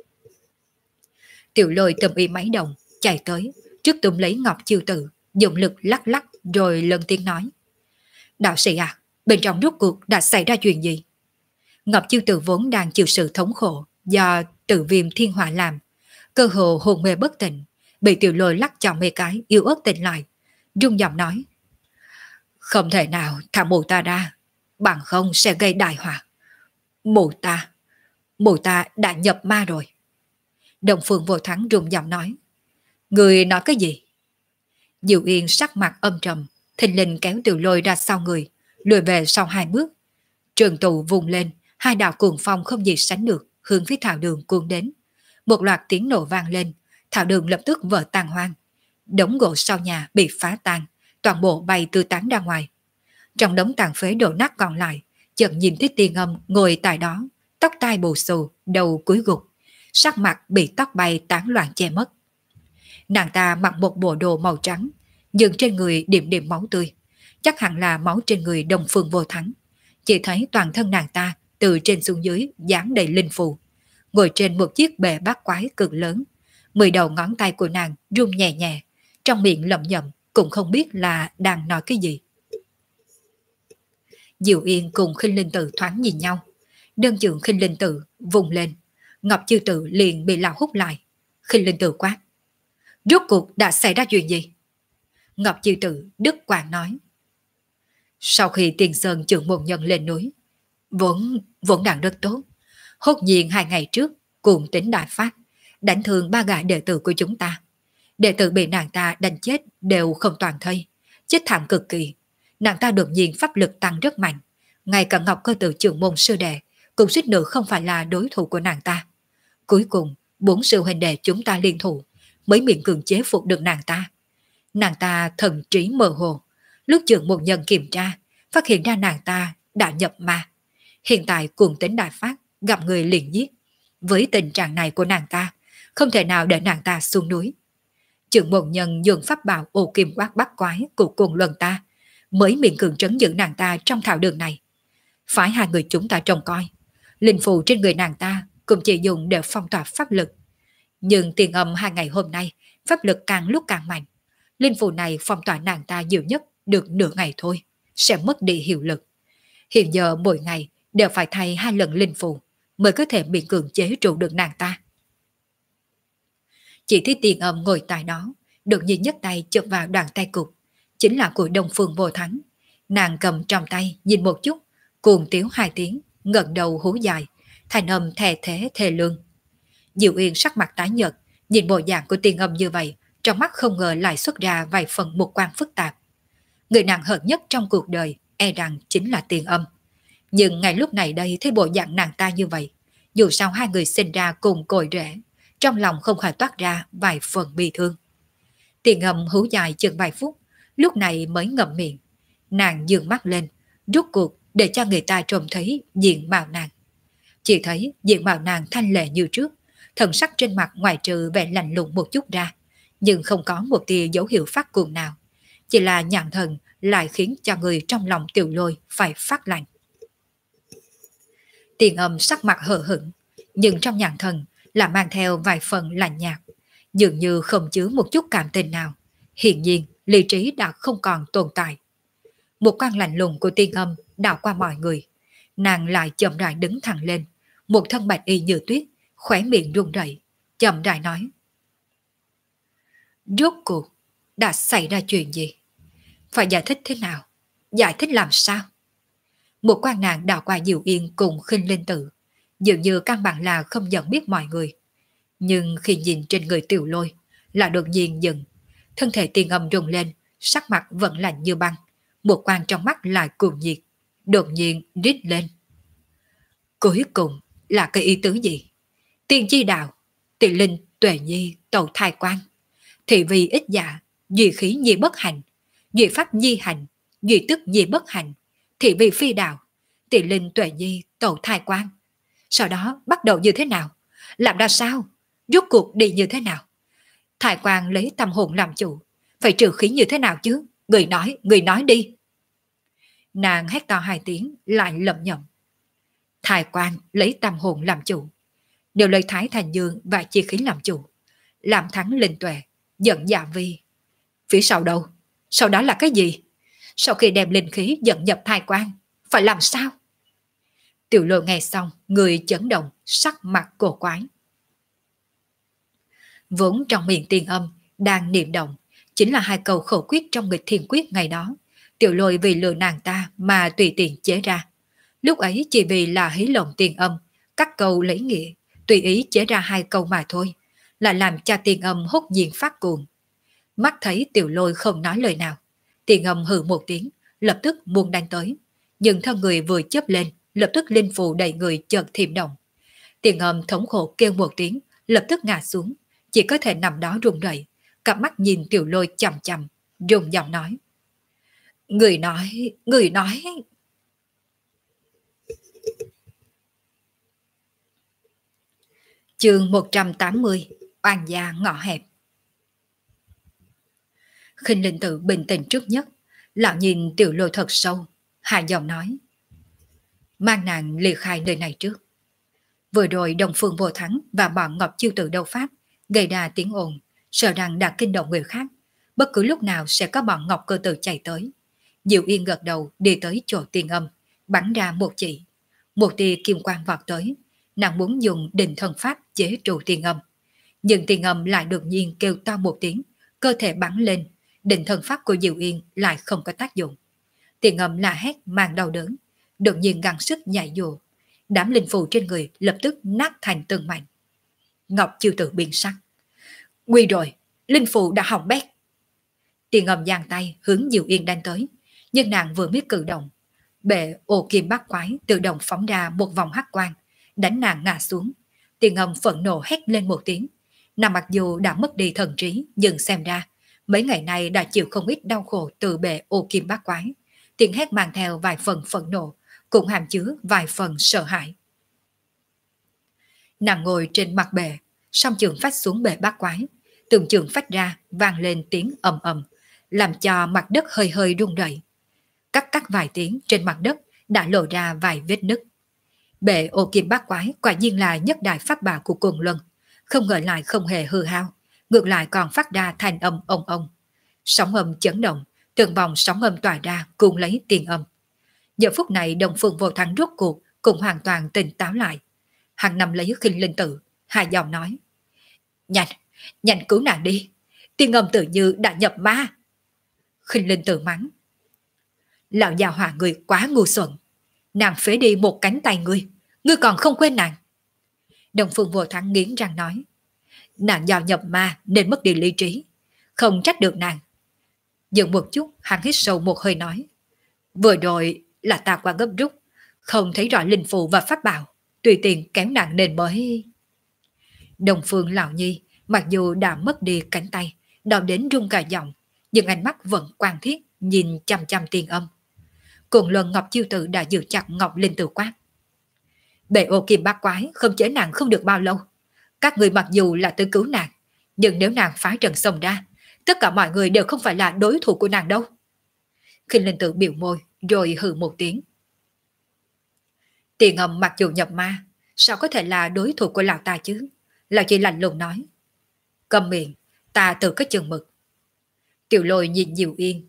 A: Tiểu Lôi tâm ý máy động chạy tới, trước túm lấy Ngọc Chiêu Tử, dùng lực lắc lắc rồi lớn tiếng nói: đạo sĩ à, bên trong rốt cuộc đã xảy ra chuyện gì? Ngọc Chiêu Tử vốn đang chịu sự thống khổ do tự viêm thiên hỏa làm, cơ hồ hồn mê bất tỉnh, bị Tiểu Lôi lắc cho mấy cái yếu ớt tỉnh lại, rung giọng nói: không thể nào thả mụ ta ra, bằng không sẽ gây đại họa. Mụ ta đã nhập ma rồi. Đồng Phương Vô Thắng rung giọng nói: người nói cái gì? Diệu Yên sắc mặt âm trầm, thình lình kéo Tiểu Lôi ra sau người, lùi về sau 2 bước. Trường tù vùng lên, 2 đạo cuồng phong không gì sánh được hướng phía thảo đường cuốn đến. Một loạt tiếng nổ vang lên, thảo đường lập tức vỡ tan hoang. Đống gỗ sau nhà bị phá tan, toàn bộ bay tứ tán ra ngoài. Trong đống tàn phế đổ nát còn lại, chợt nhìn thấy Tiên Âm ngồi tại đó, tóc tai bù xù, đầu cúi gục, sắc mặt bị tóc bay tán loạn che mất. Nàng ta mặc một bộ đồ màu trắng, nhưng trên người điểm điểm máu tươi, chắc hẳn là máu trên người Đồng Phương Vô Thắng. Chỉ thấy toàn thân nàng ta từ trên xuống dưới dán đầy linh phù, ngồi trên một chiếc bệ bát quái cực lớn. 10 đầu ngón tay của nàng run nhẹ nhẹ, trong miệng lẩm nhẩm cũng không biết là đang nói cái gì. Diệu Yên cùng Khinh Linh Tử thoáng nhìn nhau, đơn chưởng Khinh Linh Tử vùng lên, Ngọc Chiêu Tử liền bị lão hút lại. Khinh Linh Tử quát: rốt cuộc đã xảy ra chuyện gì? Ngọc Chiêu Tử đứt quãng nói: sau khi Tiền Sơn trưởng môn nhân lên núi, vốn đang rất tốt. Hốt nhiên 2 ngày trước cùng tính đại phát, đánh thương 3 gã đệ tử của chúng ta. Đệ tử bị nàng ta đánh chết đều không toàn thây, chết thảm cực kỳ. Nàng ta đột nhiên pháp lực tăng rất mạnh, ngay cả Ngọc Cơ Tử trưởng môn sư đệ cũng suýt nữa không phải là đối thủ của nàng ta. Cuối cùng 4 sư huynh đệ chúng ta liên thủ mới miễn cưỡng chế phục được nàng ta. Nàng ta thần trí mơ hồ, lúc trưởng môn nhân kiểm tra phát hiện ra nàng ta đã nhập ma. Hiện tại cuồng tính đại phát, gặp người liền giết. Với tình trạng này của nàng ta, không thể nào để nàng ta xuống núi. Trưởng môn nhân dùng pháp bảo ô kim quát bắt quái của cùng lần ta mới miễn cường trấn giữ nàng ta trong thảo đường này. Phải 2 người chúng ta trông coi, linh phù trên người nàng ta cũng chỉ dùng để phong tỏa pháp lực. Nhưng Tiền Âm 2 ngày hôm nay pháp lực càng lúc càng mạnh, linh phù này phong tỏa nàng ta nhiều nhất được nửa ngày thôi, sẽ mất đi hiệu lực. Hiện giờ mỗi ngày đều phải thay 2 lần linh phù mới có thể miễn cường chế trụ được nàng ta. Chỉ thấy Tiền Âm ngồi tại đó, đột nhiên nhấc tay chụp vào đoàn tay cục, chính là của Đồng Phương Vô Thắng. Nàng cầm trong tay nhìn một chút, cuồng tiếu 2 tiếng, ngẩng đầu hú dài, thành âm thè thế thề lương. Diệu Yên sắc mặt tái nhợt, nhìn bộ dạng của Tiền Âm như vậy, trong mắt không ngờ lại xuất ra vài phần mục quan phức tạp. Người nàng hận nhất trong cuộc đời e rằng chính là Tiền Âm. Nhưng ngay lúc này đây thấy bộ dạng nàng ta như vậy, dù sao 2 người sinh ra cùng cội rễ, trong lòng không khỏi toát ra vài phần bi thương. Tiền Âm hú dài chừng vài phút, lúc này mới ngậm miệng. Nàng dương mắt lên, rút cuộc để cho người ta trông thấy diện mạo nàng. Chỉ thấy diện mạo nàng thanh lệ như trước, thần sắc trên mặt ngoài trừ vẻ lạnh lùng một chút ra, nhưng không có một tia dấu hiệu phát cuồng nào. Chỉ là nhãn thần lại khiến cho người trong lòng Tiểu Lôi phải phát lạnh. Tiền Âm sắc mặt hờ hững, nhưng trong nhãn thần là mang theo vài phần lạnh nhạt, dường như không chứa một chút cảm tình nào. Hiển nhiên lý trí đã không còn tồn tại. Một quan lạnh lùng của Tiên Âm đảo qua mọi người, nàng lại chậm rãi đứng thẳng lên, một thân bạch y như tuyết, khóe miệng run rẩy, chậm rãi nói: rốt cuộc đã xảy ra chuyện gì? Phải giải thích thế nào? Giải thích làm sao? Một quan nàng đảo qua Diệu Yên cùng Khinh Linh Tử, dường như căn bản là không nhận biết mọi người. Nhưng khi nhìn trên người Tiểu Lôi, là đột nhiên dừng. Thân thể Tiền Âm rung lên, sắc mặt vẫn lạnh như băng, một quang trong mắt lại cuồng nhiệt, đột nhiên rít lên. Cuối cùng là cái ý tứ gì? Tiên chi đạo, Tỳ linh tuệ nhi tẩu thai quan, thị vì ít dạ, duy khí nhi bất hành, duy pháp nhi hành, duy tức nhi bất hành, thị vì phi đạo, Tỳ linh tuệ nhi tẩu thai quan. Sau đó bắt đầu như thế nào? Làm ra sao? Rốt cuộc đi như thế nào? Thai quan lấy tâm hồn làm chủ, phải trừ khí như thế nào chứ? Người nói đi. Nàng hét to hai tiếng, lại lẩm nhẩm. Thai quan lấy tâm hồn làm chủ. Nếu lấy Thái Thành Dương và chi khí làm chủ, làm thắng linh tuệ, dẫn dạ vi. Phía sau đâu? Sau đó là cái gì? Sau khi đem linh khí dẫn nhập thai quan, phải làm sao? Tiểu Lôi nghe xong, người chấn động, sắc mặt cổ quái. Vốn trong miệng Tiên Âm đang niệm động, chính là hai câu khẩu quyết trong nghịch thiên quyết ngày đó. Tiểu Lôi vì lừa nàng ta mà tùy tiện chế ra. Lúc ấy chỉ vì là hí lòng Tiên Âm, các câu lấy nghĩa, tùy ý chế ra hai câu mà thôi, là làm cho Tiên Âm hốt nhiên phát cuồng. Mắt thấy Tiểu Lôi không nói lời nào, Tiên Âm hừ một tiếng, lập tức muốn đánh tới. Nhưng thân người vừa chớp lên, lập tức linh phù đầy người chợt thiểm động. Tiên Âm thống khổ kêu một tiếng, lập tức ngã xuống, chỉ có thể nằm đó run rẩy, cặp mắt nhìn Tiểu Lôi chằm chằm, run giọng nói. Người nói. Chương 180, oan gia ngõ hẹp. Khinh Linh Tự bình tĩnh trước nhất, lão nhìn Tiểu Lôi thật sâu, hạ giọng nói. Mang nàng ly khai nơi này trước. Vừa rồi Đồng Phương Vô Thắng và bọn Ngọc Chiêu Tự đấu pháp, gây ra tiếng ồn, sợ rằng đã kinh động người khác, bất cứ lúc nào sẽ có bọn Ngọc Cơ Tự chạy tới. Diệu Yên gật đầu đi tới chỗ Tiên Âm, bắn ra một chỉ. Một tia kim quang vọt tới, nàng muốn dùng định thần pháp chế trụ Tiên Âm. Nhưng Tiên Âm lại đột nhiên kêu to một tiếng, cơ thể bắn lên, định thần pháp của Diệu Yên lại không có tác dụng. Tiên Âm la hét mang đau đớn, đột nhiên gắng sức nhảy dù. Đám linh phù trên người lập tức nát thành từng mảnh. Ngọc Chiêu Tự biến sắc. Nguy rồi, linh phù đã hỏng bét. Tiên Âm giang tay hướng Diệu Yên đánh tới, nhưng nàng vừa mới cử động, bệ ô kim bát quái tự động phóng ra một vòng hắc quang, đánh nàng ngã xuống. Tiên Âm phẫn nộ hét lên một tiếng. Nàng mặc dù đã mất đi thần trí, nhưng xem ra mấy ngày nay đã chịu không ít đau khổ từ bệ ô kim bát quái. Tiếng hét mang theo vài phần phẫn nộ, cũng hàm chứa vài phần sợ hãi. Nàng ngồi trên mặt bệ, song trường phách xuống bệ bát quái, từng trường phách ra vang lên tiếng ầm ầm, làm cho mặt đất hơi hơi rung rẩy. Cắt vài tiếng trên mặt đất đã lộ ra vài vết nứt. Bệ ô kim bát quái quả nhiên là nhất đại pháp bảo của Côn Luân, không ngờ lại không hề hư hao, ngược lại còn phát ra thành âm ông ông. Sóng âm chấn động, từng vòng sóng âm tỏa ra cùng lấy Tiên Âm. Giờ phút này Đồng Phương Vô Thắng rốt cuộc cũng hoàn toàn tỉnh táo lại. Hắn nằm lấy Khinh Linh Tự, hai giọng nói. Nhanh cứu nàng đi, Tiên Âm tự như đã nhập ma. Khinh Linh Tự mắng. Lão già hỏa người quá ngu xuẩn, nàng phế đi một cánh tay ngươi còn không quên nàng. Đồng Phương Vô Thắng nghiến răng nói. Nàng do nhập ma nên mất đi lý trí, không trách được nàng. Dừng một chút, hắn hít sâu một hơi nói. Vừa rồi là ta qua gấp rút, không thấy rõ linh phù và pháp bảo, tùy tiện kéo nàng nên mới. Đồng Phương lão nhi mặc dù đã mất đi cánh tay, đau đến run cả giọng, nhưng ánh mắt vẫn quan thiết nhìn chăm chăm Tiên Âm. Cùng lần Ngọc Chiêu Tự đã giữ chặt Ngọc Linh Tự quát. Bệ ô kim bát quái không chế nàng không được bao lâu. Các người mặc dù là tới cứu nàng, nhưng nếu nàng phá trận xông ra, tất cả mọi người đều không phải là đối thủ của nàng đâu. Khinh Linh Tự biểu môi rồi hừ một tiếng. Tiên Âm mặc dù nhập ma, sao có thể là đối thủ của lão ta chứ? Lão chỉ lạnh lùng nói. Cầm miệng, ta tự có chừng mực. Tiểu Lôi nhìn Diệu Yên.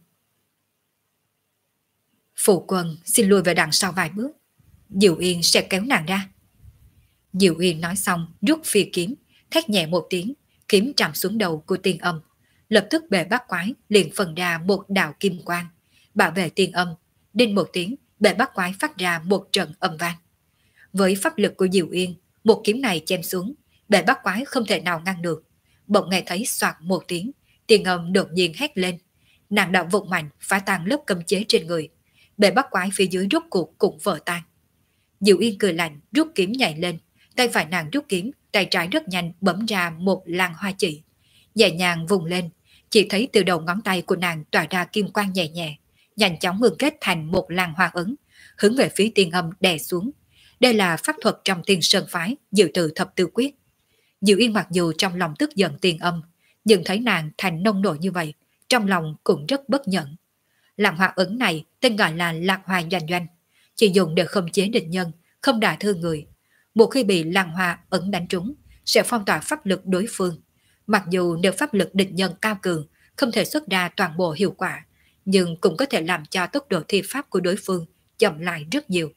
A: Phụ quân xin lùi về đằng sau vài bước, Diệu Yên sẽ kéo nàng ra. Diệu Yên nói xong rút phi kiếm, thét nhẹ một tiếng, kiếm trầm xuống đầu của Tiên Âm. Lập tức bệ bát quái liền phân ra một đạo kim quang, bảo vệ Tiên Âm. Đinh một tiếng, bệ bát quái phát ra một trận âm vang. Với pháp lực của Diệu Yên, một kiếm này chém xuống, bệ bát quái không thể nào ngăn được. bỗng nghe thấy soạt một tiếng, Tiền Âm đột nhiên hét lên. Nàng đã vụt mạnh phá tan lớp cấm chế trên người. Bề bắt quái phía dưới rốt cuộc cũng vỡ tan. Diệu Yên cười lạnh, rút kiếm nhảy lên. Tay phải nàng rút kiếm, tay trái rất nhanh bấm ra một làn hoa chỉ. Nhẹ nhàng vùng lên, chỉ thấy từ đầu ngón tay của nàng tỏa ra kim quang nhẹ nhẹ, nhanh chóng ngưng kết thành một làn hoa ấn, hướng về phía Tiền Âm đè xuống. Đây là pháp thuật trong Tiên Sơn phái, Diệu Tự Thập Tư Quyết. Diệu Yên mặc dù trong lòng tức giận Tiền Âm, nhưng thấy nàng thành nông nổi như vậy, trong lòng cũng rất bất nhẫn. Làn hoa ấn này tên gọi là Lạc Hoa Doanh Doanh, chỉ dùng để khống chế địch nhân, không đả thương người. Một khi bị làn hoa ấn đánh trúng, sẽ phong tỏa pháp lực đối phương. Mặc dù nếu pháp lực địch nhân cao cường, không thể xuất ra toàn bộ hiệu quả, nhưng cũng có thể làm cho tốc độ thi pháp của đối phương chậm lại rất nhiều.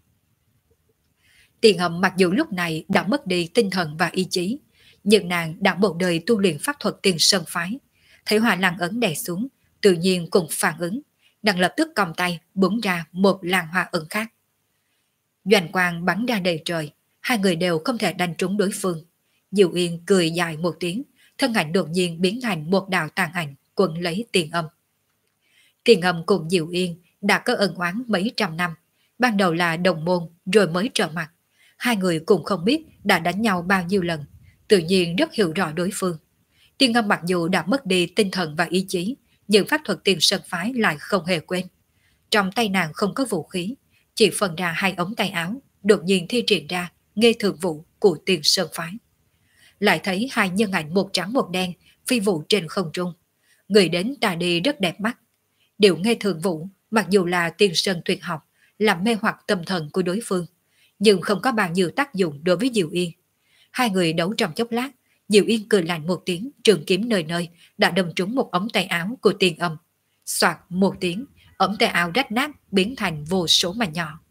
A: Tiền Âm mặc dù lúc này đã mất đi tinh thần và ý chí, nhưng nàng đã một đời tu luyện pháp thuật Tiên Sơn phái, thấy hoa lăng ấn đè xuống, tự nhiên cũng phản ứng, nàng lập tức còng tay búng ra một làn hoa ấn khác. Doanh quang bắn ra đầy trời, hai người đều không thể đánh trúng đối phương. Diệu Yên cười dài một tiếng, thân ảnh đột nhiên biến thành một đạo tàn ảnh quấn lấy Tiền Âm. Tiền Âm cùng Diệu Yên đã có ân oán mấy trăm năm, ban đầu là đồng môn rồi mới trở mặt. Hai người cũng không biết đã đánh nhau bao nhiêu lần, tự nhiên rất hiểu rõ đối phương. Tiền Âm mặc dù đã mất đi tinh thần và ý chí, nhưng pháp thuật Tiên Sơn phái lại không hề quên. Trong tay nàng không có vũ khí, chỉ phân ra hai ống tay áo, đột nhiên thi triển ra Nghê Thượng Vũ của Tiên Sơn phái. Lại thấy hai nhân ảnh một trắng một đen phi vụ trên không trung, người đến ta đi rất đẹp mắt. Điệu Nghê Thượng Vũ mặc dù là Tiên Sơn tuyệt học, làm mê hoặc tâm thần của đối phương, nhưng không có bao nhiêu tác dụng đối với Diệu Yên. Hai người đấu trong chốc lát, Diệu Yên cười lạnh một tiếng, trường kiếm nơi nơi đã đâm trúng một ống tay áo của Tiền Âm. Soạt một tiếng, ống tay áo rách nát biến thành vô số mảnh nhỏ.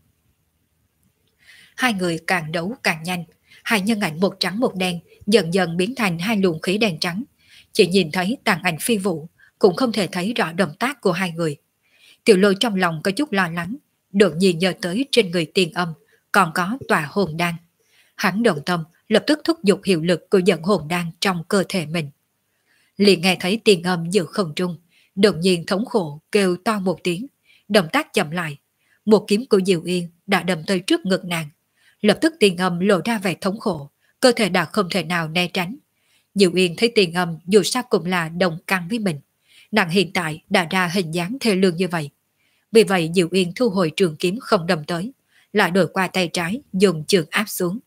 A: Hai người càng đấu càng nhanh, hai nhân ảnh một trắng một đen dần dần biến thành hai luồng khí đen trắng. Chỉ nhìn thấy tàn ảnh phi vụ, cũng không thể thấy rõ động tác của hai người. Tiểu Lôi trong lòng có chút lo lắng, đột nhiên nhớ tới trên người Tiền Âm còn có tòa hồn đan. Hắn động tâm, lập tức thúc giục hiệu lực của dẫn hồn đan trong cơ thể mình. Liền nghe thấy Tiền Âm giữa không trung, đột nhiên thống khổ kêu to một tiếng, động tác chậm lại. Một kiếm của Diệu Yên đã đâm tới trước ngực nàng. Lập tức Tiền Âm lộ ra vẻ thống khổ, cơ thể đã không thể nào né tránh. Diệu Yên thấy Tiền Âm dù sao cũng là đồng căn với mình. Nàng hiện tại đã ra hình dáng thê lương như vậy. Vì vậy Diệu Yên thu hồi trường kiếm không đâm tới, lại đổi qua tay trái dùng trường áp xuống.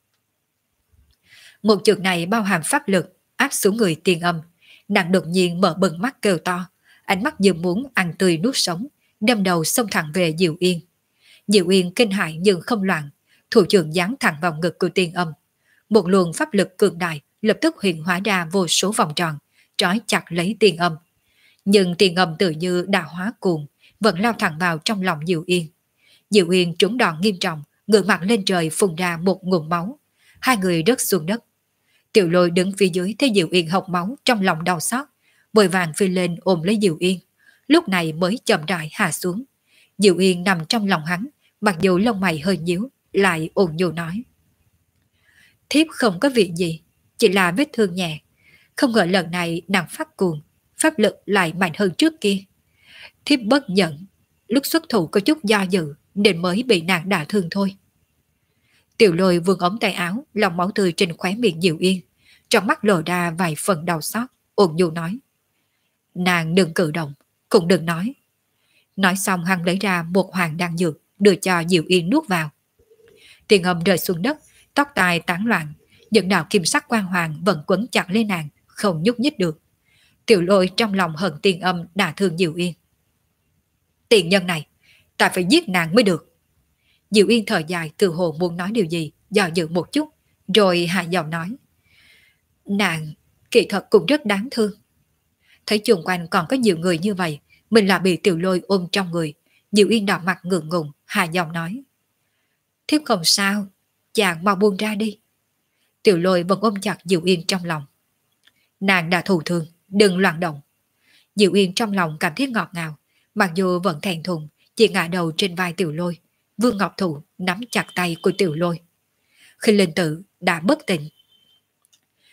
A: Một trường này bao hàm pháp lực áp xuống người Tiền Âm. Nàng đột nhiên mở bừng mắt kêu to, ánh mắt như muốn ăn tươi nuốt sống, đâm đầu xông thẳng về Diệu Yên. Diệu Yên kinh hãi nhưng không loạn, thủ trường giáng thẳng vào ngực của Tiền Âm. Một luồng pháp lực cường đại lập tức hiện hóa ra vô số vòng tròn, trói chặt lấy Tiền Âm. Nhưng Tiền Âm tự như đã hóa cuồng, vẫn lao thẳng vào trong lòng Diệu Yên. Diệu Yên trúng đòn nghiêm trọng, ngửa mặt lên trời phun ra một ngụm máu. Hai người rớt xuống đất. Tiểu Lôi đứng phía dưới thấy Diệu Yên hộc máu, trong lòng đau xót, vội vàng phi lên ôm lấy Diệu Yên, lúc này mới chậm rãi hạ xuống. Diệu Yên nằm trong lòng hắn, mặc dù lông mày hơi nhíu, lại ôn nhu nói: thiếp không có việc gì, chỉ là vết thương nhẹ. Không ngờ lần này nàng phát cuồng, pháp lực lại mạnh hơn trước kia. Thiếp bất nhận, lúc xuất thủ có chút do dự nên mới bị nàng đả thương thôi. Tiểu Lôi vươn ống tay áo, lòng máu tươi trên khóe miệng Diệu Yên, trong mắt lộ ra vài phần đau xót, ôn nhu nói: nàng đừng cử động, cũng đừng nói. Nói xong hắn lấy ra một hoàng đan dược, đưa cho Diệu Yên nuốt vào. Tiền Âm rơi xuống đất, tóc tai tán loạn, những đạo kim sắc quang hoàng vẫn quấn chặt lên nàng, không nhúc nhích được. Tiểu Lôi trong lòng hận Tiền Âm đả thương Diệu Yên. Tiền nhân này, ta phải giết nàng mới được. Diệu Yên thở dài, tự hồ muốn nói điều gì, dò dự một chút, rồi hạ giọng nói: nàng kỳ thật cũng rất đáng thương. Thấy chung quanh còn có nhiều người như vậy, mình là bị Tiểu Lôi ôm trong người. Diệu Yên đỏ mặt ngượng ngùng, hạ giọng nói: thiếp không sao, chàng mau buông ra đi. Tiểu Lôi vẫn ôm chặt Diệu Yên trong lòng. Nàng đã thù thương, đừng loạn động. Diệu Yên trong lòng cảm thấy ngọt ngào, mặc dù vẫn thẹn thùng, chỉ ngã đầu trên vai Tiểu Lôi. Vương Ngọc Thụ nắm chặt tay của Tiểu Lôi. Khi Linh Tử đã bất tỉnh.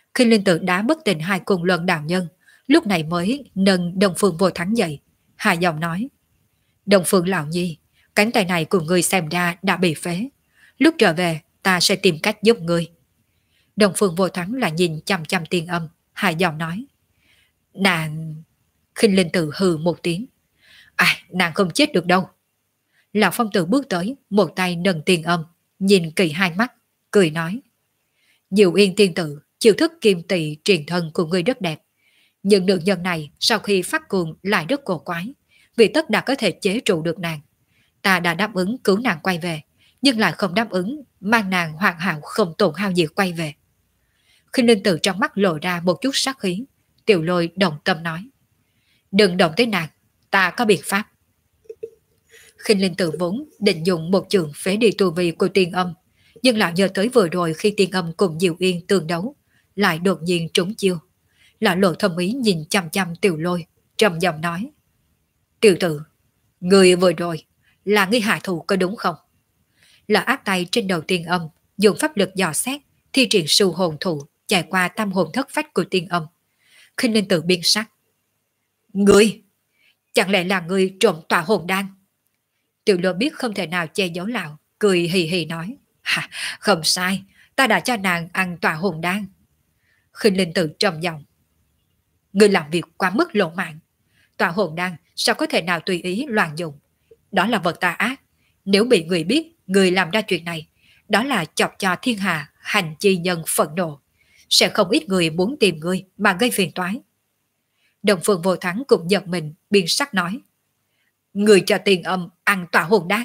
A: Khi Linh Tử đá bất tỉnh hai cùng luân đạo nhân, lúc này mới nâng Đông Phương Vô Thắng dậy, hạ giọng nói: Đông Phương lão nhi, cánh tay này của ngươi xem ra đã bị phế. Lúc trở về, ta sẽ tìm cách giúp ngươi. Đông Phương Vô Thắng là nhìn chăm chăm Tiên Âm, hạ giọng nói: Nàng... Khinh Linh Tử hừ một tiếng: nàng không chết được đâu. Lão Phong Tử bước tới, một tay nâng Tiên Âm, nhìn kỳ hai mắt, cười nói: Diệu Yên tiên tử, chiêu thức kim tỳ truyền thân của ngươi rất đẹp. Nhưng nữ nhân này sau khi phát cuồng lại rất cổ quái, vì tất đã có thể chế trụ được nàng. Ta đã đáp ứng cứu nàng quay về, nhưng lại không đáp ứng mang nàng hoàn hảo không tổn hao gì quay về. Khinh Linh Tử trong mắt lộ ra một chút sát khí, Tiểu Lôi đồng tâm nói: Đừng động tới nàng, ta có biện pháp. Khinh Linh Tử vốn định dùng một trường phế đi tu vi của Tiên Âm, nhưng lại nhớ tới vừa rồi khi Tiên Âm cùng Diệu Yên tương đấu, lại đột nhiên trúng chiêu. Lão lộ thâm ý nhìn chăm chăm Tiểu Lôi, trầm giọng nói: Tiểu tử, người vừa rồi là ngươi hạ thủ có đúng không? Lão áp tay trên đầu Tiên Âm, dùng pháp lực dò xét, thi triển sưu hồn thủ chạy qua tam hồn thất phách của Tiên Âm. Khinh Linh Tử biến sắc: Ngươi, chẳng lẽ là ngươi trộm tỏa hồn đan? Tiểu Lôi biết không thể nào che giấu lão, cười hì hì nói: Không sai, ta đã cho nàng ăn tỏa hồn đan. Khinh Linh Tử trầm giọng: Ngươi làm việc quá mức lộ mạng. Tỏa hồn đan sao có thể nào tùy ý loạn dụng? Đó là vật tà ác. Nếu bị người biết người làm ra chuyện này, đó là chọc cho thiên hạ hành chi nhân phẫn nộ. Sẽ không ít người muốn tìm ngươi mà gây phiền toái. Đồng Phương Vô Thắng cũng giật mình, biên sắc nói: Người cho Tiên Âm ăn tỏa hồn đan.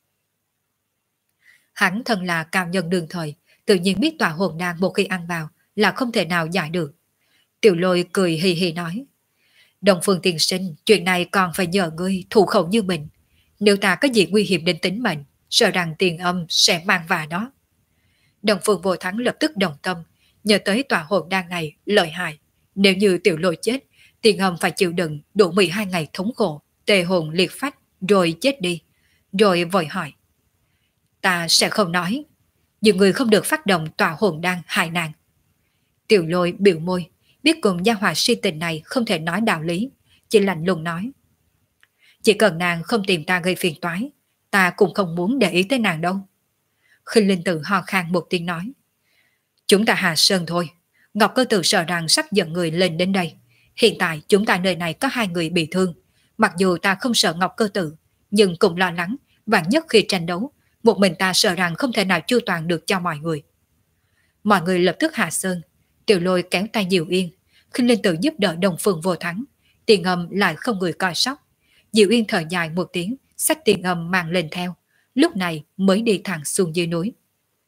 A: Hắn thân là cao nhân đương thời, tự nhiên biết tỏa hồn đan một khi ăn vào là không thể nào giải được. Tiểu Lôi cười hì hì nói: Đồng Phương tiên sinh, chuyện này còn phải nhờ ngươi thủ khẩu như mình. Nếu ta có gì nguy hiểm đến tính mệnh, sợ rằng Tiên Âm sẽ mang vào đó. Đồng Phương Vô Thắng lập tức đồng tâm, nhờ tới tỏa hồn đan này lợi hại. Nếu như Tiểu Lôi chết, Tiên Âm phải chịu đựng đủ 12 ngày thống khổ, tê hồn liệt phách, rồi chết đi. Rồi vội hỏi: Ta sẽ không nói, nhưng người không được phát động tỏa hồn đan hại nàng. Tiểu Lôi biểu môi, biết cùng gia hỏa si tình này không thể nói đạo lý, chỉ lạnh lùng nói: Chỉ cần nàng không tìm ta gây phiền toái, ta cũng không muốn để ý tới nàng đâu. Khinh Linh Tử ho khan một tiếng nói: Chúng ta hạ sơn thôi. Ngọc Cơ Tử sợ rằng sắp dẫn người lên đến đây. Hiện tại chúng ta nơi này có 2 người bị thương. Mặc dù ta không sợ Ngọc Cơ Tử, nhưng cũng lo lắng, vạn nhất khi tranh đấu, một mình ta sợ rằng không thể nào chu toàn được cho mọi người. Mọi người lập tức hạ sơn. Tiểu Lôi kéo tay Diệu Yên, Khinh Linh Tử giúp đỡ Đồng Phương Vô Thắng. Tiền Âm lại không người coi sóc. Diệu Yên thở dài một tiếng, xách Tiền Âm mang lên theo. Lúc này mới đi thẳng xuống dưới núi.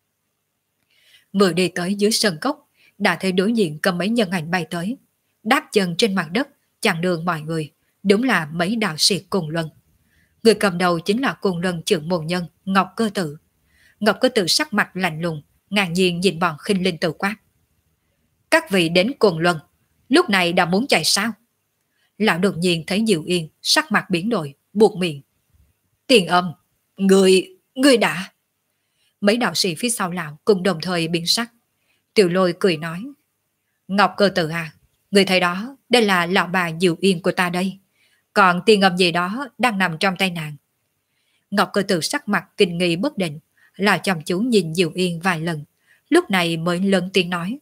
A: Vừa đi tới dưới sân cốc, đã thấy đối diện có mấy nhân ảnh bay tới, đáp chân trên mặt đất, chặn đường mọi người. Đúng là mấy đạo sĩ Cùng Luân. Người cầm đầu chính là Cùng Luân trưởng môn nhân Ngọc Cơ Tử. Ngọc Cơ Tử sắc mặt lạnh lùng, ngạc nhiên nhìn bọn Khinh Linh Tử quát: Các vị đến Cùng Luân, lúc này đã muốn chạy sao? Lão đột nhiên thấy Diệu Yên sắc mặt biến đổi, buộc miệng: Tiền Âm, ngươi đã... Mấy đạo sĩ phía sau lão cùng đồng thời biến sắc. Tiểu Lôi cười nói: Ngọc Cơ Tử à, người thấy đó, đây là lão bà Diệu Yên của ta đây. Còn Tiền Âm gì đó đang nằm trong tay nàng. Ngọc Cơ Tử sắc mặt kinh nghi bất định, là chăm chú nhìn Diệu Yên vài lần, lúc này mới lớn tiếng nói: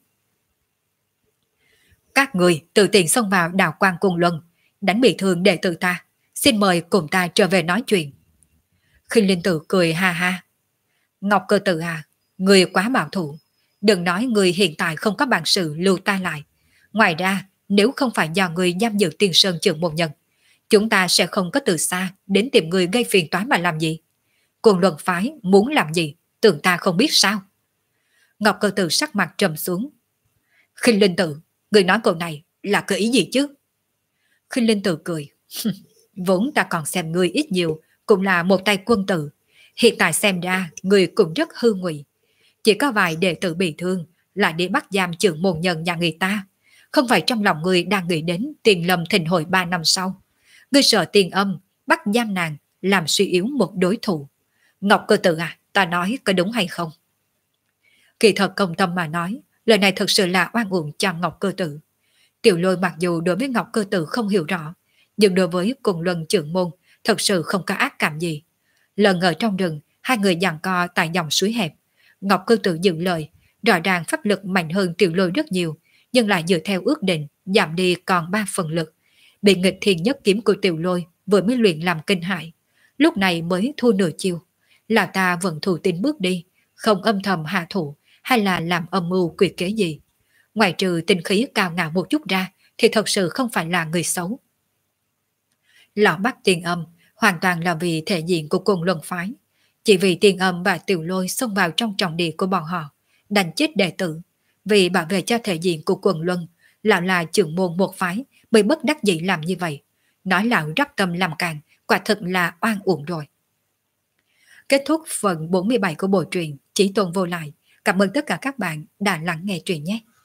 A: Các người tự tiện xông vào đạo quan Cùng Luân, đánh bị thương đệ tử ta, xin mời cùng ta trở về nói chuyện. Khinh Linh Tử cười ha ha: Ngọc Cơ Tử à, người quá bảo thủ. Đừng nói người hiện tại không có bản sự lưu ta lại. Ngoài ra, nếu không phải do người giam giữ Tiên Sơn trưởng môn nhân, chúng ta sẽ không có từ xa đến tìm người gây phiền toái mà làm gì. Cùng Luân phái muốn làm gì, tưởng ta không biết sao? Ngọc Cơ Tử sắc mặt trầm xuống. Khinh Linh Tử, người nói câu này là cái ý gì chứ? Khinh Linh Tử cười: Vốn ta còn xem ngươi ít nhiều cũng là một tay quân tử. Hiện tại xem ra người cũng rất hư ngụy. Chỉ có vài đệ tử bị thương lại để bắt giam trưởng môn nhân nhà người ta. Không phải trong lòng người đang nghĩ đến Tiền Lâm thịnh hội 3 năm sau. Ngươi sợ Tiền Âm bắt giam nàng, làm suy yếu một đối thủ. Ngọc Cơ Tử à, ta nói có đúng hay không? Kỳ thật công tâm mà nói, Lời này thật sự là oan uổng cho Ngọc Cơ Tử. Tiểu Lôi mặc dù đối với Ngọc Cơ Tử không hiểu rõ, nhưng đối với cùng luân trưởng môn thật sự không có ác cảm gì. Lần ở trong rừng, hai người giằng co tại dòng suối hẹp. Ngọc Cơ Tử giữ lời, rõ ràng pháp lực mạnh hơn Tiểu Lôi rất nhiều, nhưng lại dựa theo ước định giảm đi còn 3 phần lực. Bị nghịch thiên nhất kiếm của Tiểu Lôi vừa mới luyện làm kinh hại, lúc này mới thua nửa chiêu. Lão ta vẫn thủ tín bước đi, không âm thầm hạ thủ hay là làm âm mưu quyệt kế gì. Ngoài trừ tinh khí cao ngạo một chút ra thì thật sự không phải là người xấu. Lão Bắc Tiên Âm hoàn toàn là vì thể diện của Côn Luân phái. Chỉ vì Tiên Âm và Tiểu Lôi xông vào trong trọng địa của bọn họ, đánh chết đệ tử. Vì bảo vệ cho thể diện của quần luân, lão là trưởng môn một phái mới bất đắc dĩ làm như vậy. Nói lão rắp tâm làm càng, quả thật là oan uổng rồi. Kết thúc phần 47 của bộ truyện Chí Tôn Vô Lại. Cảm ơn tất cả các bạn đã lắng nghe truyện nhé.